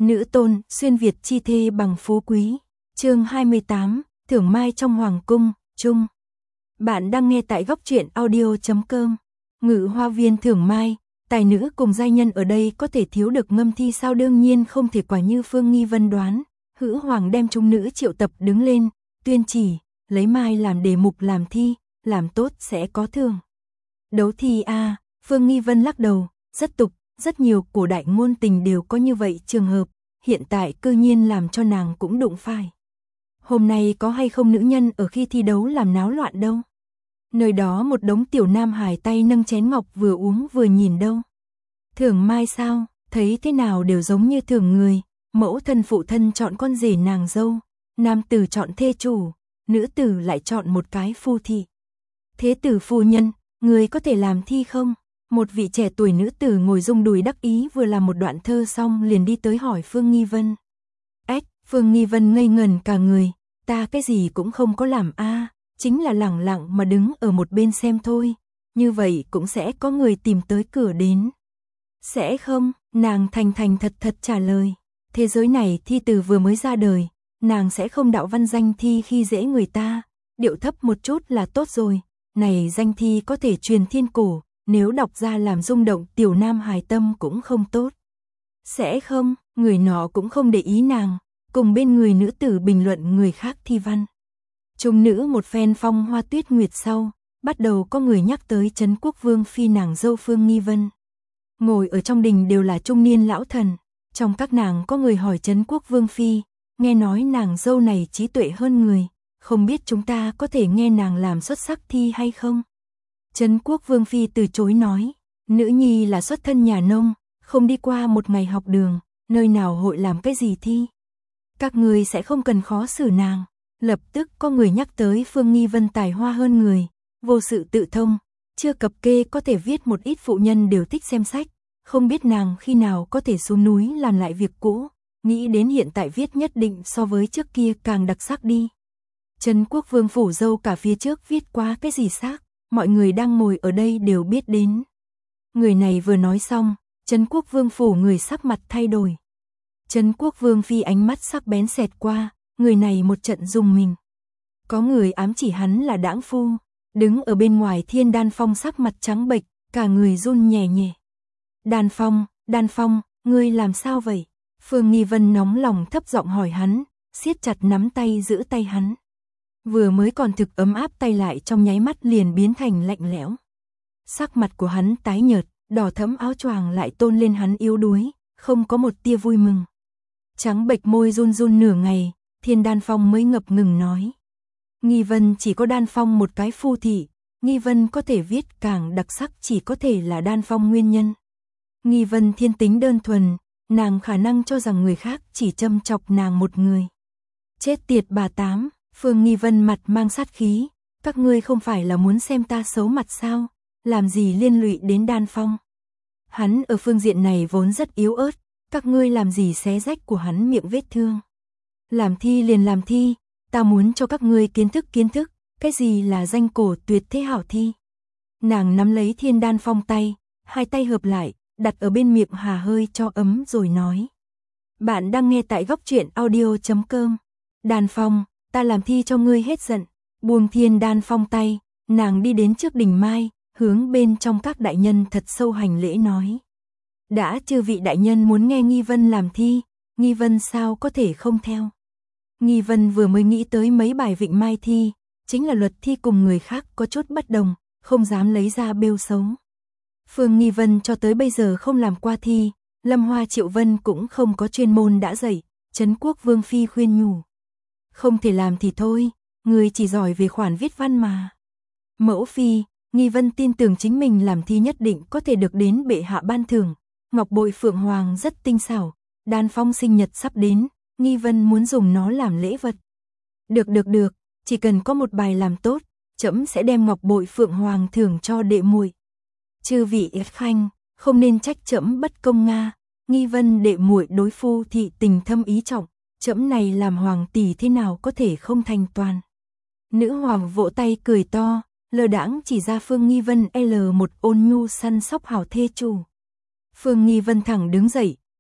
Nữ tôn, xuyên Việt chi thê bằng phú quý. Chương 28, Thưởng Mai trong Hoàng cung, Trung. Bạn đang nghe tại goctruyện.audio.com. Ngự hoa viên Thưởng Mai, tài nữ cùng giai nhân ở đây có thể thiếu được ngâm thi sao? Đương nhiên không thể, quả như Phương Nghi Vân đoán. Hữu Hoàng đem chúng nữ triệu tập đứng lên, tuyên chỉ, lấy mai làm đề mục làm thi, làm tốt sẽ có thưởng. Đấu thi a? Phương Nghi Vân lắc đầu, rất tục, rất nhiều cổ đại ngôn tình đều có như vậy trường hợp, hiện tại cư nhiên làm cho nàng cũng đụng phải. Hôm nay có hay không nữ nhân ở khi thi đấu làm náo loạn đâu. Nơi đó một đống tiểu nam hài tay nâng chén ngọc vừa uống vừa nhìn đâu. Thưởng mai sao, thấy thế nào đều giống như thưởng người, mẫu thân phụ thân chọn con rể nàng dâu, nam tử chọn thê chủ, nữ tử lại chọn một cái phu thị. Thế tử phu nhân, người có thể làm thi không? Một vị trẻ tuổi nữ tử ngồi rung đùi đắc ý vừa làm một đoạn thơ xong liền đi tới hỏi Phương Nghi Vân. Phương Nghi Vân ngây ngần cả người, ta cái gì cũng không có làm a, chính là lẳng lặng mà đứng ở một bên xem thôi, như vậy cũng sẽ có người tìm tới cửa đến. Sẽ không, nàng thành thành thật thật trả lời, thế giới này thi từ vừa mới ra đời, nàng sẽ không đạo văn danh thi khi dễ người ta, điệu thấp một chút là tốt rồi, này danh thi có thể truyền thiên cổ. Nếu đọc ra làm rung động tiểu nam hài tâm cũng không tốt. Sẽ không, người nọ cũng không để ý nàng, cùng bên người nữ tử bình luận người khác thi văn. Trung nữ một phen phong hoa tuyết nguyệt sau, bắt đầu có người nhắc tới Trấn Quốc Vương phi nàng dâu Phương Nghi Vân. Ngồi ở trong đình đều là trung niên lão thần, trong các nàng có người hỏi Trấn Quốc Vương phi, nghe nói nàng dâu này trí tuệ hơn người, không biết chúng ta có thể nghe nàng làm xuất sắc thi hay không? Trấn Quốc Vương phi từ chối nói, nữ nhi là xuất thân nhà nông, không đi qua một ngày học đường, nơi nào hội làm cái gì thi. Các người sẽ không cần khó xử nàng. Lập tức có người nhắc tới Phương Nghi Vân tài hoa hơn người, vô sự tự thông, chưa cập kê có thể viết một ít phụ nhân đều thích xem sách, không biết nàng khi nào có thể xuống núi làm lại việc cũ, nghĩ đến hiện tại viết nhất định so với trước kia càng đặc sắc đi. Trấn Quốc Vương phủ dâu cả phía trước viết quá cái gì xác, mọi người đang ngồi ở đây đều biết đến. Người này vừa nói xong, Trấn Quốc Vương phủ người sắc mặt thay đổi. Trấn Quốc Vương phi ánh mắt sắc bén xẹt qua, người này một trận rùng mình. Có người ám chỉ hắn là đãng phu, đứng ở bên ngoài Thiên Đan Phong sắc mặt trắng bệch, cả người run nhẹ nhẹ. Đan Phong, ngươi làm sao vậy? Phương Nghi Vân nóng lòng thấp giọng hỏi hắn, siết chặt nắm tay giữ tay hắn. Vừa mới còn thực ấm áp tay lại trong nháy mắt liền biến thành lạnh lẽo. Sắc mặt của hắn tái nhợt, đỏ thẫm áo choàng lại tôn lên hắn yếu đuối, không có một tia vui mừng. Trắng bệch môi run run nửa ngày, Thiên Đan Phong mới ngập ngừng nói. Nghi Vân chỉ có Đan Phong một cái phu thị, Nghi Vân có thể viết càng đặc sắc chỉ có thể là Đan Phong nguyên nhân. Nghi Vân thiên tính đơn thuần, nàng khả năng cho rằng người khác chỉ châm chọc nàng một người. Chết tiệt bà tám! Phương Nghi Vân mặt mang sát khí, các ngươi không phải là muốn xem ta xấu mặt sao, làm gì liên lụy đến Đan Phong. Hắn ở phương diện này vốn rất yếu ớt, các ngươi làm gì xé rách của hắn miệng vết thương. Làm thi liền làm thi, ta muốn cho các ngươi kiến thức, cái gì là danh cổ tuyệt thế hảo thi. Nàng nắm lấy Thiên Đan Phong tay, hai tay hợp lại, đặt ở bên miệng hà hơi cho ấm rồi nói. Bạn đang nghe tại goctruyện.audio.com. Đan Phong, ta làm thi cho ngươi hết giận. Buông Thiên Đan Phong tay, nàng đi đến trước đỉnh mai, hướng bên trong các đại nhân thật sâu hành lễ nói. Đã chư vị đại nhân muốn nghe Nghi Vân làm thi, Nghi Vân sao có thể không theo. Nghi Vân vừa mới nghĩ tới mấy bài vịnh mai thi, chính là luật thi cùng người khác có chút bất đồng, không dám lấy ra bêu xấu. Phương Nghi Vân cho tới bây giờ không làm qua thi, Lâm Hoa Triệu Vân cũng không có chuyên môn đã dạy, Trấn Quốc Vương phi khuyên nhủ. Không thể làm thì thôi, người chỉ giỏi về khoản viết văn mà. Mẫu phi, Nghi Vân tin tưởng chính mình làm thi nhất định có thể được đến bệ hạ ban thưởng. Ngọc bội phượng hoàng rất tinh xảo, Đan Phong sinh nhật sắp đến, Nghi Vân muốn dùng nó làm lễ vật. Được, chỉ cần có một bài làm tốt, trẫm sẽ đem ngọc bội phượng hoàng thưởng cho đệ muội. Chư vị yết khanh, không nên trách trẫm bất công nga, Nghi Vân đệ muội đối phu thị tình thâm ý trọng, trẫm này làm hoàng tỷ thế nào có thể không thành toàn. Nữ hoàng vỗ tay cười to, lơ đãng chỉ ra Phương Nghi Vân L một ôn nhu săn sóc hảo thê chủ. Phương Nghi Vân thẳng đứng dậy,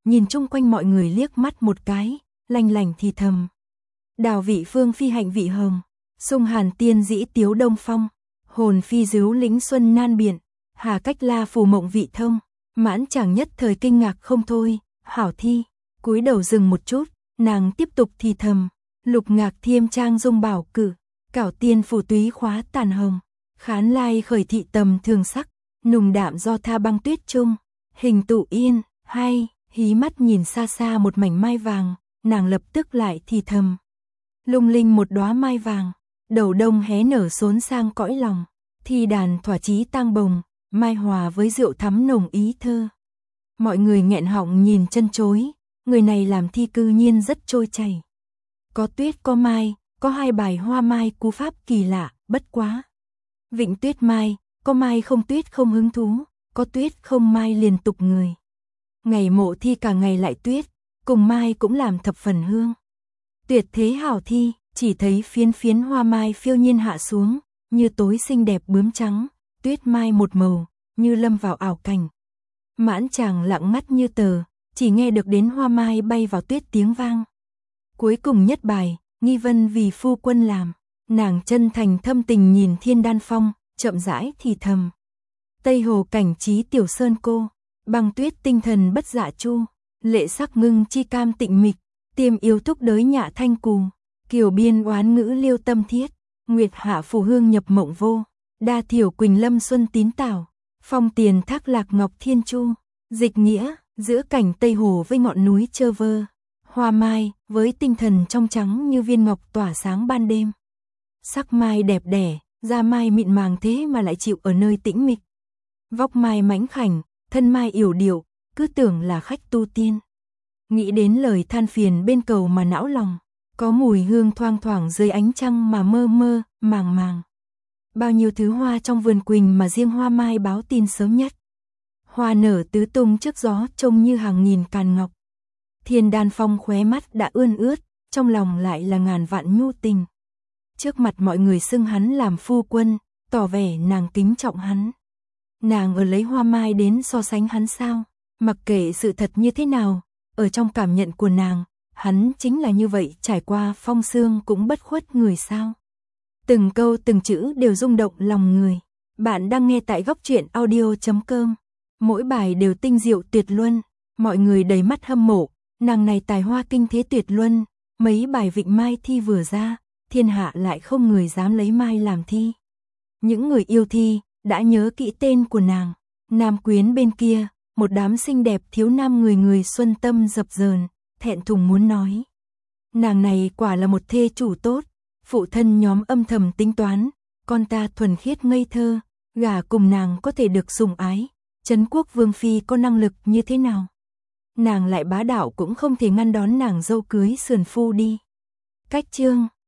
nhìn chung quanh mọi người liếc mắt một cái, lanh lảnh thì thầm. Đào vị phương phi hạnh vị hồng, sung hàn tiên dĩ tiếu đông phong, hồn phi dứu lĩnh xuân nan biển, hà cách la phù mộng vị thông. Mãn Tràng nhất thời kinh ngạc không thôi, hảo thi, cúi đầu dừng một chút, nàng tiếp tục thì thầm, lục ngạc thiêm trang dung bảo cử, cảo tiên phù túy khóa tàn hồng, khán lai khởi thị tầm thường sắc, nùng đạm do tha băng tuyết trung, hình tụ yên, hay, hí mắt nhìn xa xa một mảnh mai vàng, nàng lập tức lại thì thầm. Lung linh một đóa mai vàng, đầu đông hé nở xốn sang cõi lòng, thi đàn thỏa chí tang bồng, mai hòa với rượu thắm nồng ý thơ. Mọi người nghẹn họng nhìn chân chối, người này làm thi cư nhiên rất trôi chảy. Có tuyết có mai, có hai bài hoa mai cú pháp kỳ lạ, bất quá. Vịnh tuyết mai, có mai không tuyết không hứng thú, có tuyết không mai liền tục người. Ngày mộ thi cả ngày lại tuyết, cùng mai cũng làm thập phần hương. Tuyệt thế hảo thi, chỉ thấy phiến phiến hoa mai phiêu nhiên hạ xuống, như tối xinh đẹp bướm trắng, tuyết mai một màu, như lâm vào ảo cảnh. Mãn Tràng lặng mắt như tờ, chỉ nghe được đến hoa mai bay vào tuyết tiếng vang. Cuối cùng nhất bài, nghi vân vì phu quân làm, nàng chân thành thâm tình nhìn Thiên Đan Phong, chậm rãi thì thầm. Tây hồ cảnh trí tiểu sơn cô, băng tuyết tinh thần bất dạ chu, lệ sắc ngưng chi cam tịnh mịch, tiêm yêu thúc đới nhạ thanh cù, kiều biên oán ngữ liêu tâm thiết, nguyệt hạ phù hương nhập mộng vô, đa thiểu quỳnh lâm xuân tín tảo, phong tiền thác lạc ngọc thiên chu, dịch nghĩa, giữa cảnh Tây hồ với ngọn núi chơ vơ, hoa mai với tinh thần trong trắng như viên ngọc tỏa sáng ban đêm. Sắc mai đẹp đẽ, da mai mịn màng thế mà lại chịu ở nơi tĩnh mịch. Vóc mai mãnh khảnh, thân mai yểu điệu, cứ tưởng là khách tu tiên. Nghĩ đến lời than phiền bên cầu mà não lòng, có mùi hương thoang thoảng dưới ánh trăng mà mơ mơ, màng màng. Bao nhiêu thứ hoa trong vườn quỳnh mà riêng hoa mai báo tin sớm nhất. Hoa nở tứ tung trước gió trông như hàng nghìn càn ngọc. Thiên Đan Phong khóe mắt đã ươn ướt, trong lòng lại là ngàn vạn nhu tình. Trước mặt mọi người xưng hắn làm phu quân, tỏ vẻ nàng kính trọng hắn. Nàng ở lấy hoa mai đến so sánh hắn sao? Mặc kệ sự thật như thế nào, ở trong cảm nhận của nàng, hắn chính là như vậy, trải qua phong sương cũng bất khuất người sao? Từng câu từng chữ đều rung động lòng người. Bạn đang nghe tại Góc Truyện Audio.com. Mỗi bài đều tinh diệu tuyệt luân, mọi người đầy mắt hâm mộ, nàng này tài hoa kinh thế tuyệt luân, mấy bài vịnh mai thi vừa ra, thiên hạ lại không người dám lấy mai làm thi. Những người yêu thi đã nhớ kỹ tên của nàng. Nam quyến bên kia, một đám xinh đẹp thiếu nam người người xuân tâm dập dờn, thẹn thùng muốn nói. Nàng này quả là một thê chủ tốt, phụ thân nhóm âm thầm tính toán, con ta thuần khiết ngây thơ, gả cùng nàng có thể được sủng ái. Trấn quốc vương phi có năng lực như thế nào? Nàng lại bá đạo cũng không thể ngăn đón nàng dâu cưới sườn phu đi. Cách chương